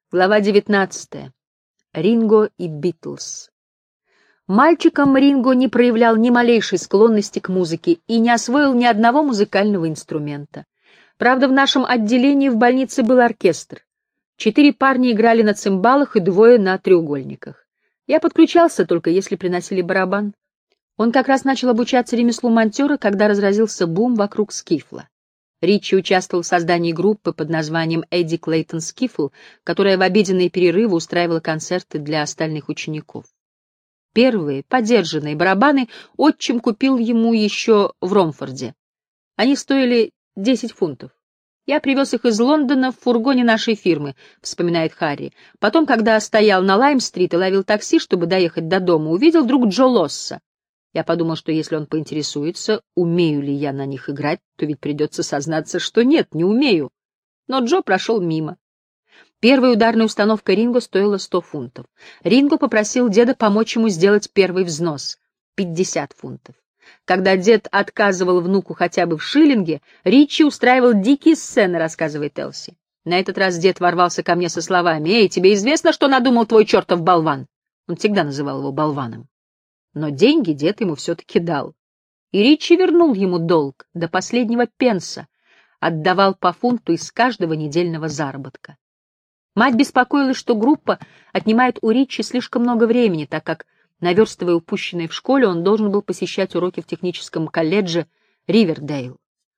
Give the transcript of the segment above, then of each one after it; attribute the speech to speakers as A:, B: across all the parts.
A: Глава 19. Ринго и Битлз. Мальчиком Ринго не проявлял ни малейшей склонности к музыке и не освоил ни одного музыкального инструмента. Правда, в нашем отделении в больнице был оркестр. 4 парня играли на цимбалах и 2 на треугольниках. Я подключался только если приносили барабан. Он как раз начал обучаться ремеслу монтера, когда разразился бум вокруг скифла. Ричи участвовал в создании группы под названием Эдди Клейтон Скифл, которая в обеденные перерывы устраивала концерты для остальных учеников. Первые, подержанные барабаны отчим купил ему еще в Ромфорде. Они стоили 10 фунтов. Я привез их из Лондона в фургоне нашей фирмы, вспоминает Харри. Потом, когда стоял на Лайм-стрит и ловил такси, чтобы доехать до дома, увидел вдруг Джо Лосса. Я подумал, что если он поинтересуется, умею ли я на них играть, то ведь придется сознаться, что нет, не умею. Но Джо прошел мимо. Первая ударная установка Ринго стоила 100 фунтов. Ринго попросил деда помочь ему сделать первый взнос — 50 фунтов. Когда дед отказывал внуку хотя бы в шиллинге, Ричи устраивал дикие сцены, рассказывает Элси. На этот раз дед ворвался ко мне со словами: «Эй, тебе известно, что надумал твой чертов болван?» Он всегда называл его болваном. Но деньги дед ему все-таки дал. И Ричи вернул ему долг до последнего пенса, отдавал по фунту из каждого недельного заработка. Мать беспокоилась, что группа отнимает у Ричи слишком много времени, так как, наверстывая упущенное в школе, он должен был посещать уроки в техническом колледже Ривердейл.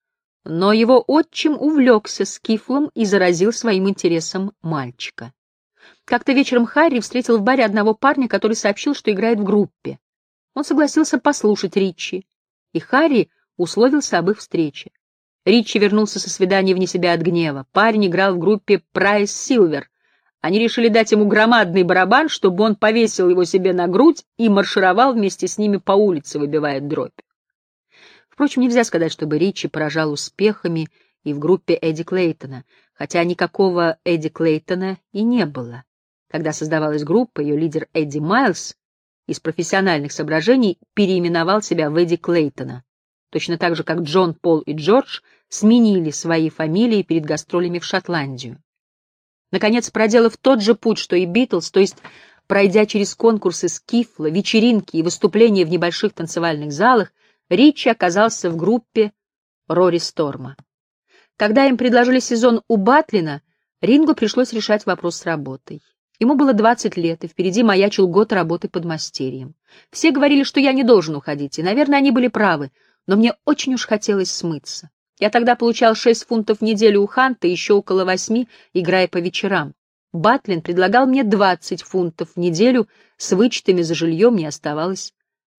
A: Но его отчим увлекся скифлом и заразил своим интересом мальчика. Как-то вечером Харри встретил в баре одного парня, который сообщил, что играет в группе. Он согласился послушать Ричи, и Харри условился об их встрече. Ричи вернулся со свидания вне себя от гнева. Парень играл в группе Прайс Силвер. Они решили дать ему громадный барабан, чтобы он повесил его себе на грудь и маршировал вместе с ними по улице, выбивая дробь. Впрочем, нельзя сказать, чтобы Ричи поражал успехами и в группе Эдди Клейтона, хотя никакого Эдди Клейтона и не было. Когда создавалась группа, ее лидер Эдди Майлз из профессиональных соображений переименовал себя в Эдди Клейтона, точно так же, как Джон, Пол и Джордж сменили свои фамилии перед гастролями в Шотландию. Наконец, проделав тот же путь, что и Битлз, то есть пройдя через конкурсы скифла, вечеринки и выступления в небольших танцевальных залах, Ричи оказался в группе Рори Сторма. Когда им предложили сезон у Батлина, Ринго пришлось решать вопрос с работой. Ему было 20 лет, и впереди маячил год работы подмастерьем. Все говорили, что я не должен уходить, и, наверное, они были правы, но мне очень уж хотелось смыться. Я тогда получал 6 фунтов в неделю у Ханта, еще около 8, играя по вечерам. Батлин предлагал мне 20 фунтов в неделю, с вычетами за жилье мне оставалось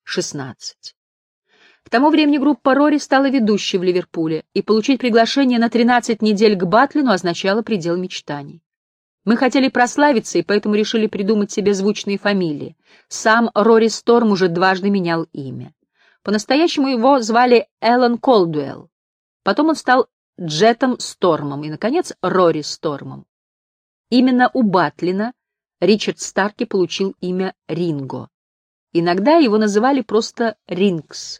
A: 16. К тому времени группа Рори стала ведущей в Ливерпуле, и получить приглашение на 13 недель к Батлину означало предел мечтаний. Мы хотели прославиться, и поэтому решили придумать себе звучные фамилии. Сам Рори Сторм уже дважды менял имя. По-настоящему его звали Эллен Колдуэлл. Потом он стал Джетом Стормом и, наконец, Рори Стормом. Именно у Батлина Ричард Старки получил имя Ринго. Иногда его называли просто Рингс.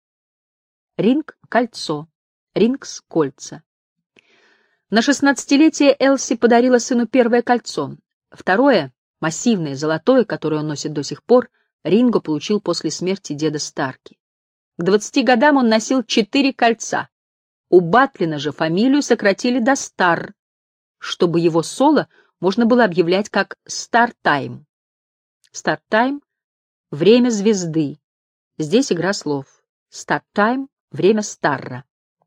A: Ринг — кольцо, Рингс — кольца. На 16-летие Элси подарила сыну первое кольцо. Второе, массивное, золотое, которое он носит до сих пор, Ринго получил после смерти деда Старки. К 20 годам он носил 4 кольца. У Батлина же фамилию сократили до Стар, чтобы его соло можно было объявлять как Стартайм. Стартайм — время звезды. Здесь игра слов. Стартайм — время Старра.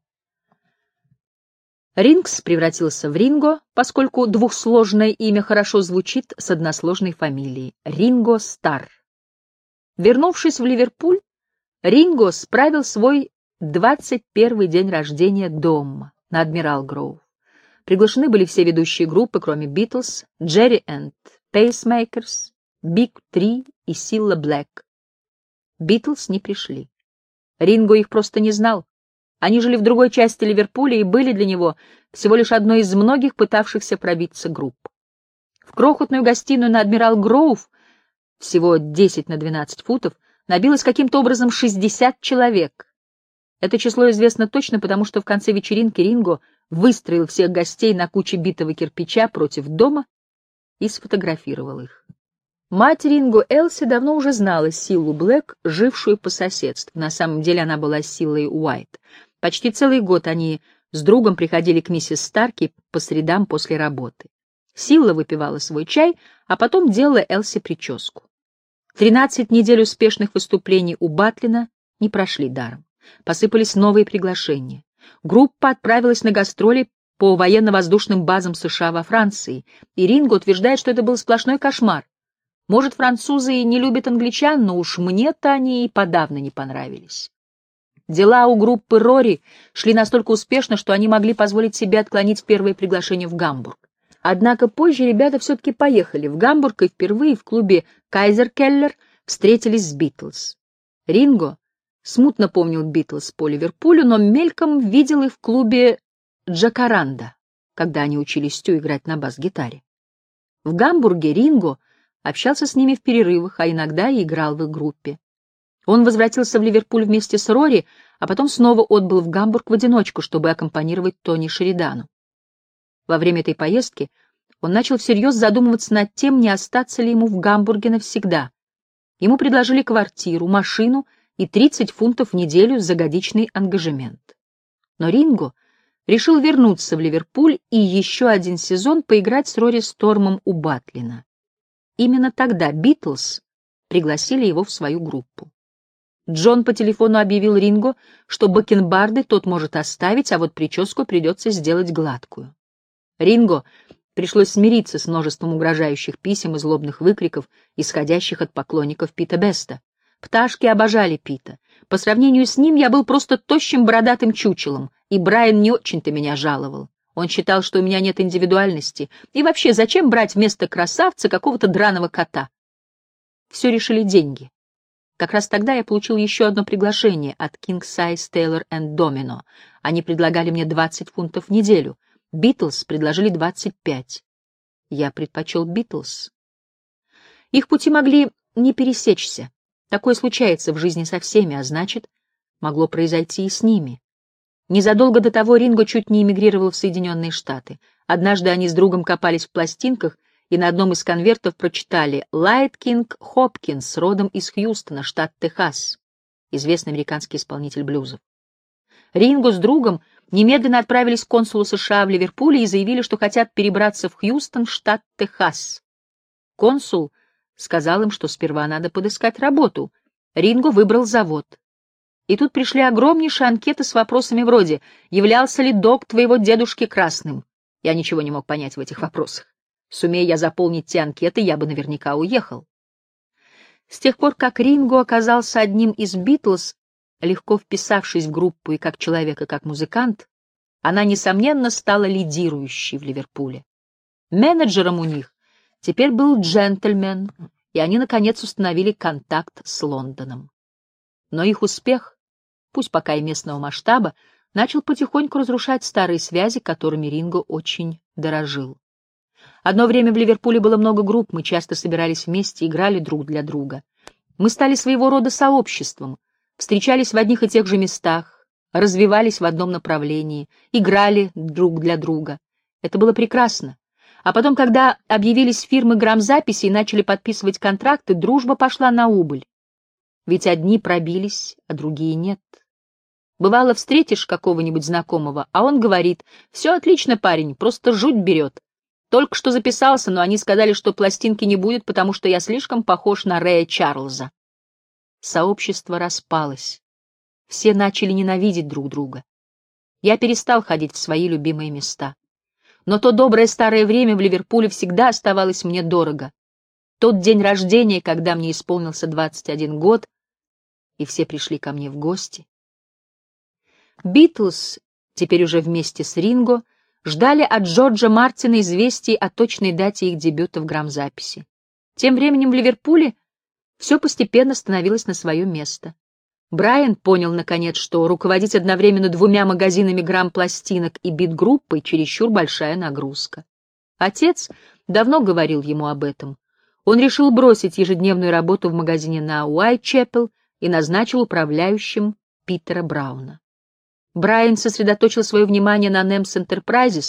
A: Рингс превратился в Ринго, поскольку двухсложное имя хорошо звучит с односложной фамилией — Ринго Стар. Вернувшись в Ливерпуль, Ринго справил свой 21-й день рождения дома на Адмирал Гроув. Приглашены были все ведущие группы, кроме Битлз, Джерри энд Пейсмейкерс, Биг Три и Силла Блэк. Битлз не пришли. Ринго их просто не знал. Они жили в другой части Ливерпуля и были для него всего лишь одной из многих пытавшихся пробиться групп. В крохотную гостиную на Адмирал Гроув, всего 10 на 12 футов, набилось каким-то образом 60 человек. Это число известно точно, потому что в конце вечеринки Ринго выстроил всех гостей на куче битого кирпича против дома и сфотографировал их. Мать Ринго, Элси, давно уже знала Силлу Блэк, жившую по соседству. На самом деле она была Силлой Уайт. Почти целый год они с другом приходили к миссис Старки по средам после работы. Силла выпивала свой чай, а потом делала Элси прическу. 13 недель успешных выступлений у Батлина не прошли даром. Посыпались новые приглашения. Группа отправилась на гастроли по военно-воздушным базам США во Франции, и Ринго утверждает, что это был сплошной кошмар. Может, французы и не любят англичан, но уж мне-то они и подавно не понравились. Дела у группы Рори шли настолько успешно, что они могли позволить себе отклонить первое приглашение в Гамбург. Однако позже ребята все-таки поехали в Гамбург и впервые в клубе «Кайзер-Келлер» встретились с «Битлз». Ринго смутно помнил «Битлз» по Ливерпулю, но мельком видел их в клубе «Джакаранда», когда они учились Стю играть на бас-гитаре. В Гамбурге Ринго общался с ними в перерывах, а иногда и играл в их группе. Он возвратился в Ливерпуль вместе с Рори, а потом снова отбыл в Гамбург в одиночку, чтобы аккомпанировать Тони Шеридану. Во время этой поездки он начал всерьез задумываться над тем, не остаться ли ему в Гамбурге навсегда. Ему предложили квартиру, машину и 30 фунтов в неделю за годичный ангажемент. Но Ринго решил вернуться в Ливерпуль и еще один сезон поиграть с Рори Стормом у Батлина. Именно тогда «Битлз» пригласили его в свою группу. Джон по телефону объявил Ринго, что бакенбарды тот может оставить, а вот прическу придется сделать гладкую. Ринго пришлось смириться с множеством угрожающих писем и злобных выкриков, исходящих от поклонников Пита Беста. Пташки обожали Пита. По сравнению с ним я был просто тощим бородатым чучелом, и Брайан не очень-то меня жаловал. Он считал, что у меня нет индивидуальности, и вообще зачем брать вместо красавца какого-то драного кота? Все решили деньги. Как раз тогда я получил еще одно приглашение от King Size Taylor and Domino. Они предлагали мне 20 фунтов в неделю. «Битлз» предложили 25. Я предпочел «Битлз». Их пути могли не пересечься. Такое случается в жизни со всеми, а значит, могло произойти и с ними. Незадолго до того Ринго чуть не эмигрировал в Соединенные Штаты. Однажды они с другом копались в пластинках и на одном из конвертов прочитали «Лайт Кинг Хопкинс, родом из Хьюстона, штат Техас», известный американский исполнитель блюзов. Ринго с другом немедленно отправились к консулу США в Ливерпуле и заявили, что хотят перебраться в Хьюстон, штат Техас. Консул сказал им, что сперва надо подыскать работу. Ринго выбрал завод. И тут пришли огромнейшие анкеты с вопросами вроде «Являлся ли дог твоего дедушки красным?» Я ничего не мог понять в этих вопросах. Сумея я заполнить те анкеты, я бы наверняка уехал. С тех пор, как Ринго оказался одним из «Битлз», легко вписавшись в группу и как человек, и как музыкант, она, несомненно, стала лидирующей в Ливерпуле. Менеджером у них теперь был джентльмен, и они, наконец, установили контакт с Лондоном. Но их успех, пусть пока и местного масштаба, начал потихоньку разрушать старые связи, которыми Ринго очень дорожил. Одно время в Ливерпуле было много групп, мы часто собирались вместе, играли друг для друга. Мы стали своего рода сообществом, встречались в одних и тех же местах, развивались в одном направлении, играли друг для друга. Это было прекрасно. А потом, когда объявились фирмы грамзаписи и начали подписывать контракты, дружба пошла на убыль. Ведь одни пробились, а другие нет. Бывало, встретишь какого-нибудь знакомого, а он говорит: «Все отлично, парень, просто жуть берет. Только что записался, но они сказали, что пластинки не будет, потому что я слишком похож на Рэя Чарльза». Сообщество распалось. Все начали ненавидеть друг друга. Я перестал ходить в свои любимые места. Но то доброе старое время в Ливерпуле всегда оставалось мне дорого. Тот день рождения, когда мне исполнился 21 год, и все пришли ко мне в гости. «Битлз», теперь уже вместе с Ринго, ждали от Джорджа Мартина известий о точной дате их дебюта в грамзаписи. Тем временем в Ливерпуле все постепенно становилось на свое место. Брайан понял, наконец, что руководить одновременно 2 магазинами грампластинок и бит-группой чересчур большая нагрузка. Отец давно говорил ему об этом. Он решил бросить ежедневную работу в магазине на Уайтчепел и назначил управляющим Питера Брауна. Брайан сосредоточил свое внимание на NEMS Enterprises,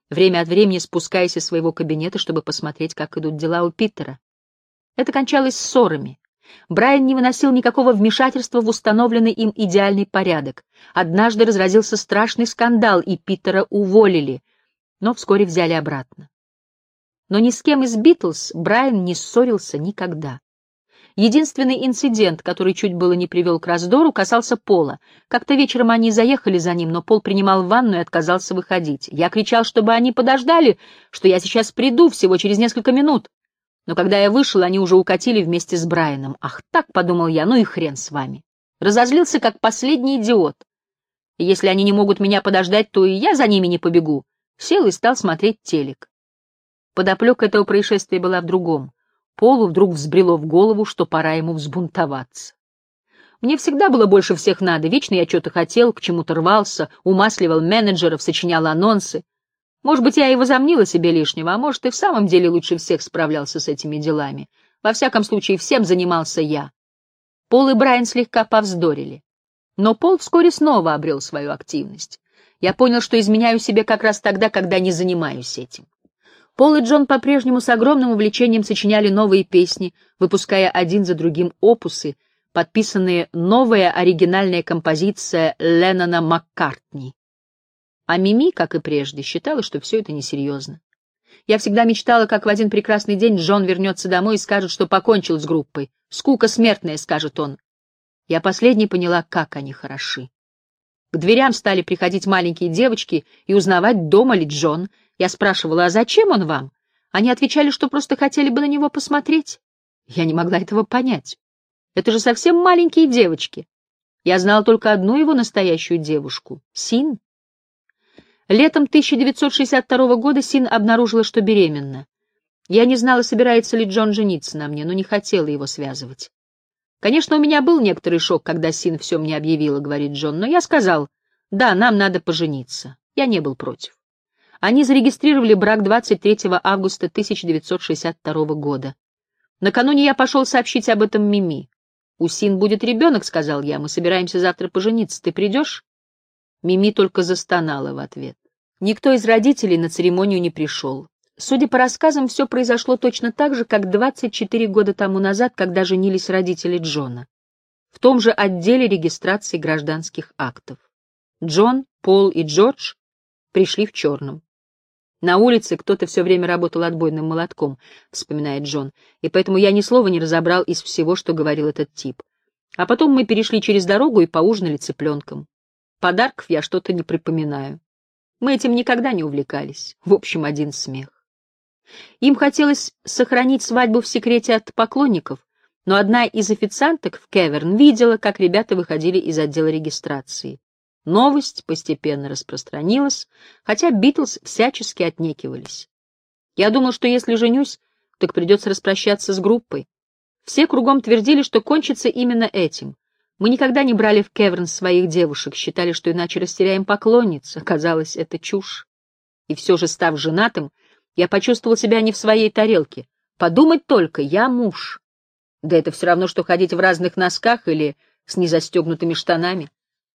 A: время от времени спускаясь из своего кабинета, чтобы посмотреть, как идут дела у Питера. Это кончалось ссорами. Брайан не выносил никакого вмешательства в установленный им идеальный порядок. Однажды разразился страшный скандал, и Питера уволили, но вскоре взяли обратно. Но ни с кем из Битлз Брайан не ссорился никогда. Единственный инцидент, который чуть было не привел к раздору, касался Пола. Как-то вечером они заехали за ним, но Пол принимал ванну и отказался выходить. Я кричал, чтобы они подождали, что я сейчас приду, всего через несколько минут. Но когда я вышел, они уже укатили вместе с Брайаном. Ах так, подумал я, ну и хрен с вами. Разозлился, как последний идиот. И если они не могут меня подождать, то и я за ними не побегу. Сел и стал смотреть телек. Подоплека этого происшествия была в другом. Полу вдруг взбрело в голову, что пора ему взбунтоваться. Мне всегда было больше всех надо, вечно я что-то хотел, к чему-то рвался, умасливал менеджеров, сочинял анонсы. Может быть, я и возомнила себе лишнего, а может, и в самом деле лучше всех справлялся с этими делами. Во всяком случае, всем занимался я. Пол и Брайан слегка повздорили. Но Пол вскоре снова обрел свою активность. Я понял, что изменяю себе как раз тогда, когда не занимаюсь этим. Пол и Джон по-прежнему с огромным увлечением сочиняли новые песни, выпуская один за другим опусы, подписанные «Новая оригинальная композиция Леннона Маккартни». А Мими, как и прежде, считала, что все это несерьезно. Я всегда мечтала, как в один прекрасный день Джон вернется домой и скажет, что покончил с группой. «Скука смертная», — скажет он. Я последней поняла, как они хороши. К дверям стали приходить маленькие девочки и узнавать, дома ли Джон. Я спрашивала, а зачем он вам? Они отвечали, что просто хотели бы на него посмотреть. Я не могла этого понять. Это же совсем маленькие девочки. Я знала только одну его настоящую девушку — Син. Летом 1962 года Син обнаружила, что беременна. Я не знала, собирается ли Джон жениться на мне, но не хотела его связывать. Конечно, у меня был некоторый шок, когда Син все мне объявила, говорит Джон, но я сказал, да, нам надо пожениться. Я не был против. Они зарегистрировали брак 23 августа 1962 года. Накануне я пошел сообщить об этом Мими. «У Син будет ребенок», — сказал я, — «мы собираемся завтра пожениться. Ты придешь?» Мими только застонала в ответ. Никто из родителей на церемонию не пришел. Судя по рассказам, все произошло точно так же, как 24 года тому назад, когда женились родители Джона. В том же отделе регистрации гражданских актов. Джон, Пол и Джордж пришли в черном. На улице кто-то все время работал отбойным молотком, вспоминает Джон, и поэтому я ни слова не разобрал из всего, что говорил этот тип. А потом мы перешли через дорогу и поужинали цыпленком. Подарков я что-то не припоминаю. Мы этим никогда не увлекались. В общем, один смех. Им хотелось сохранить свадьбу в секрете от поклонников, но одна из официанток в Кеверн видела, как ребята выходили из отдела регистрации. Новость постепенно распространилась, хотя Битлз всячески отнекивались. Я думал, что если женюсь, так придется распрощаться с группой. Все кругом твердили, что кончится именно этим. Мы никогда не брали в Кеверн своих девушек, считали, что иначе растеряем поклонниц. Оказалось, это чушь. И все же, став женатым, я почувствовал себя не в своей тарелке. Подумать только, я муж. Да это все равно, что ходить в разных носках или с незастегнутыми штанами.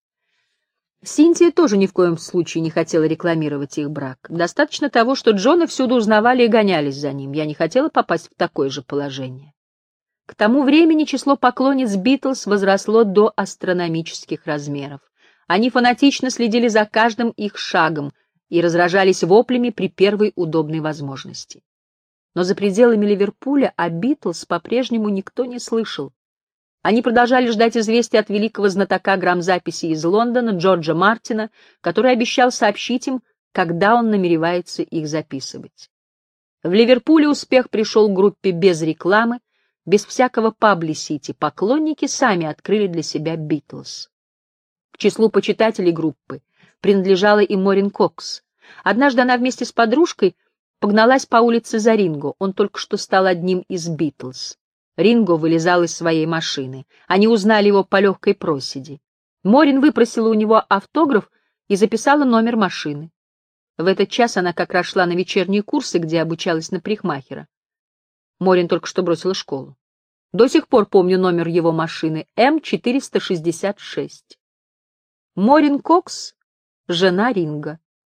A: Синтия тоже ни в коем случае не хотела рекламировать их брак. Достаточно того, что Джона всюду узнавали и гонялись за ним. Я не хотела попасть в такое же положение. К тому времени число поклонниц Битлз возросло до астрономических размеров. Они фанатично следили за каждым их шагом и разражались воплями при первой удобной возможности. Но за пределами Ливерпуля о Битлз по-прежнему никто не слышал. Они продолжали ждать известия от великого знатока грамзаписи из Лондона Джорджа Мартина, который обещал сообщить им, когда он намеревается их записывать. В Ливерпуле успех пришел к группе без рекламы, без всякого паблисити. Поклонники сами открыли для себя Битлз. К числу почитателей группы принадлежала и Морин Кокс. Однажды она вместе с подружкой погналась по улице за Ринго, он только что стал одним из Битлз. Ринго вылезал из своей машины. Они узнали его по легкой проседи. Морин выпросила у него автограф и записала номер машины. В этот час она как раз шла на вечерние курсы, где обучалась на парикмахера. Морин только что бросила школу. До сих пор помню номер его машины — М466. Морин Кокс — жена Ринго.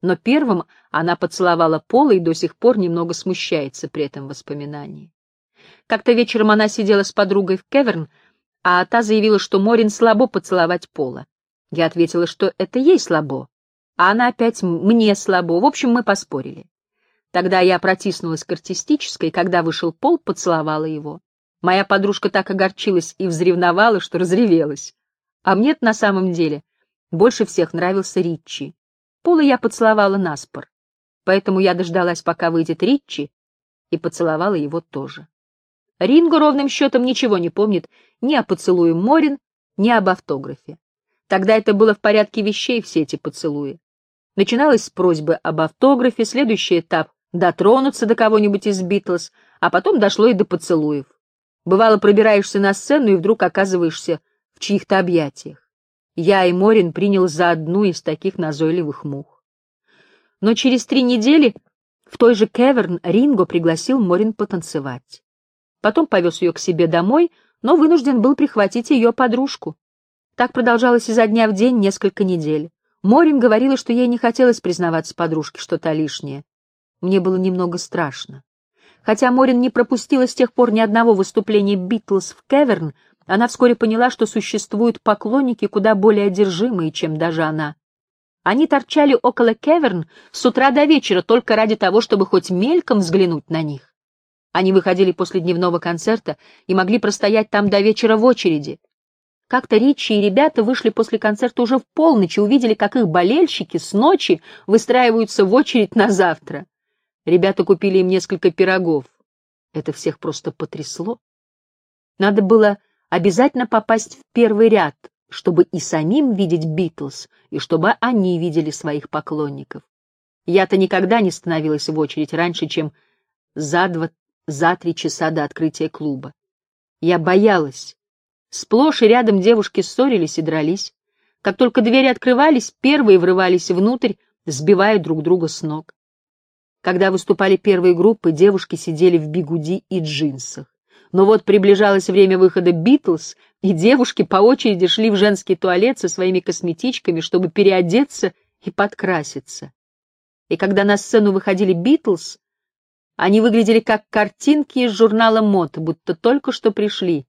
A: но первым она поцеловала Пола и до сих пор немного смущается при этом воспоминании. Как-то вечером она сидела с подругой в Кеверн, а та заявила, что Морин слабо поцеловать Пола. Я ответила, что это ей слабо, а она опять мне слабо. В общем, мы поспорили. Тогда я протиснулась к артистической, и когда вышел Пол, поцеловала его. Моя подружка так огорчилась и взревновала, что разревелась. А мне-то на самом деле больше всех нравился Ричи. Пола я поцеловала наспор, поэтому я дождалась, пока выйдет Ричи, и поцеловала его тоже. Ринго ровным счетом ничего не помнит ни о поцелуе Морин, ни об автографе. Тогда это было в порядке вещей, все эти поцелуи. Начиналось с просьбы об автографе, следующий этап — дотронуться до кого-нибудь из Битлз, а потом дошло и до поцелуев. Бывало, пробираешься на сцену и вдруг оказываешься в чьих-то объятиях. Я и Морин принял за одну из таких назойливых мух. Но через 3 недели в той же Кеверн Ринго пригласил Морин потанцевать. Потом повез ее к себе домой, но вынужден был прихватить ее подружку. Так продолжалось изо дня в день несколько недель. Морин говорила, что ей не хотелось признаваться подружке что-то лишнее. Мне было немного страшно. Хотя Морин не пропустила с тех пор ни одного выступления Битлз в Кеверн, она вскоре поняла, что существуют поклонники куда более одержимые, чем даже она. Они торчали около Кеверн с утра до вечера только ради того, чтобы хоть мельком взглянуть на них. Они выходили после дневного концерта и могли простоять там до вечера в очереди. Как-то Ричи и ребята вышли после концерта уже в полночь и увидели, как их болельщики с ночи выстраиваются в очередь на завтра. Ребята купили им несколько пирогов. Это всех просто потрясло. Надо было обязательно попасть в первый ряд, чтобы и самим видеть Битлз, и чтобы они видели своих поклонников. Я-то никогда не становилась в очередь раньше, чем за 3 часа до открытия клуба. Я боялась. Сплошь и рядом девушки ссорились и дрались. Как только двери открывались, первые врывались внутрь, сбивая друг друга с ног. Когда выступали первые группы, девушки сидели в бигуди и джинсах. Но вот приближалось время выхода Битлз, и девушки по очереди шли в женский туалет со своими косметичками, чтобы переодеться и подкраситься. И когда на сцену выходили Битлз, они выглядели как картинки из журнала мод, будто только что пришли.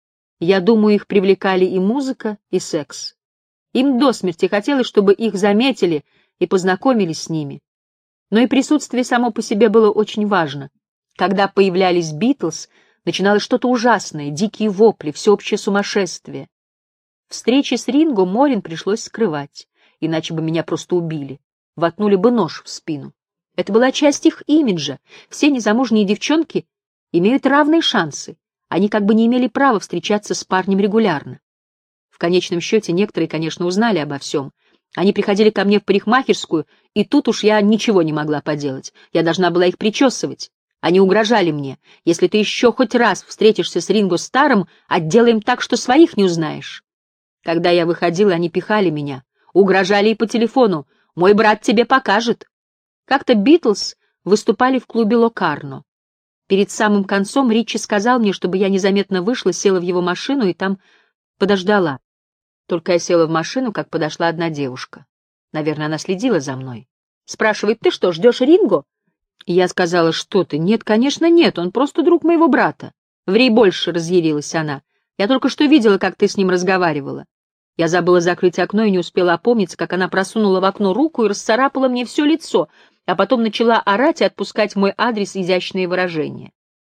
A: Я думаю, их привлекали и музыка, и секс. Им до смерти хотелось, чтобы их заметили и познакомились с ними. Но и присутствие само по себе было очень важно. Когда появлялись Битлз, начиналось что-то ужасное, дикие вопли, всеобщее сумасшествие. Встречи с Ринго Морин пришлось скрывать, иначе бы меня просто убили, воткнули бы нож в спину. Это была часть их имиджа. Все незамужние девчонки имеют равные шансы. Они как бы не имели права встречаться с парнем регулярно. В конечном счете некоторые, конечно, узнали обо всем. Они приходили ко мне в парикмахерскую, и тут уж я ничего не могла поделать. Я должна была их причесывать. Они угрожали мне. Если ты еще хоть раз встретишься с Ринго Старром, отделаем так, что своих не узнаешь. Когда я выходила, они пихали меня. Угрожали и по телефону. Мой брат тебе покажет. Как-то Битлз выступали в клубе Локарно. Перед самым концом Ричи сказал мне, чтобы я незаметно вышла, села в его машину и там подождала. Только я села в машину, как подошла одна девушка. Наверное, она следила за мной. Спрашивает: ты что, ждешь Ринго? И я сказала: что ты? Нет, конечно, нет, он просто друг моего брата. Ври больше, разъярилась она. Я только что видела, как ты с ним разговаривала. Я забыла закрыть окно и не успела опомниться, как она просунула в окно руку и расцарапала мне все лицо, а потом начала орать и отпускать в мой адрес изящные выражения.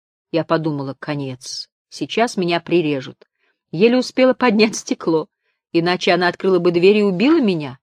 A: Я подумала: конец, сейчас меня прирежут. Еле успела поднять стекло, иначе она открыла бы дверь и убила меня.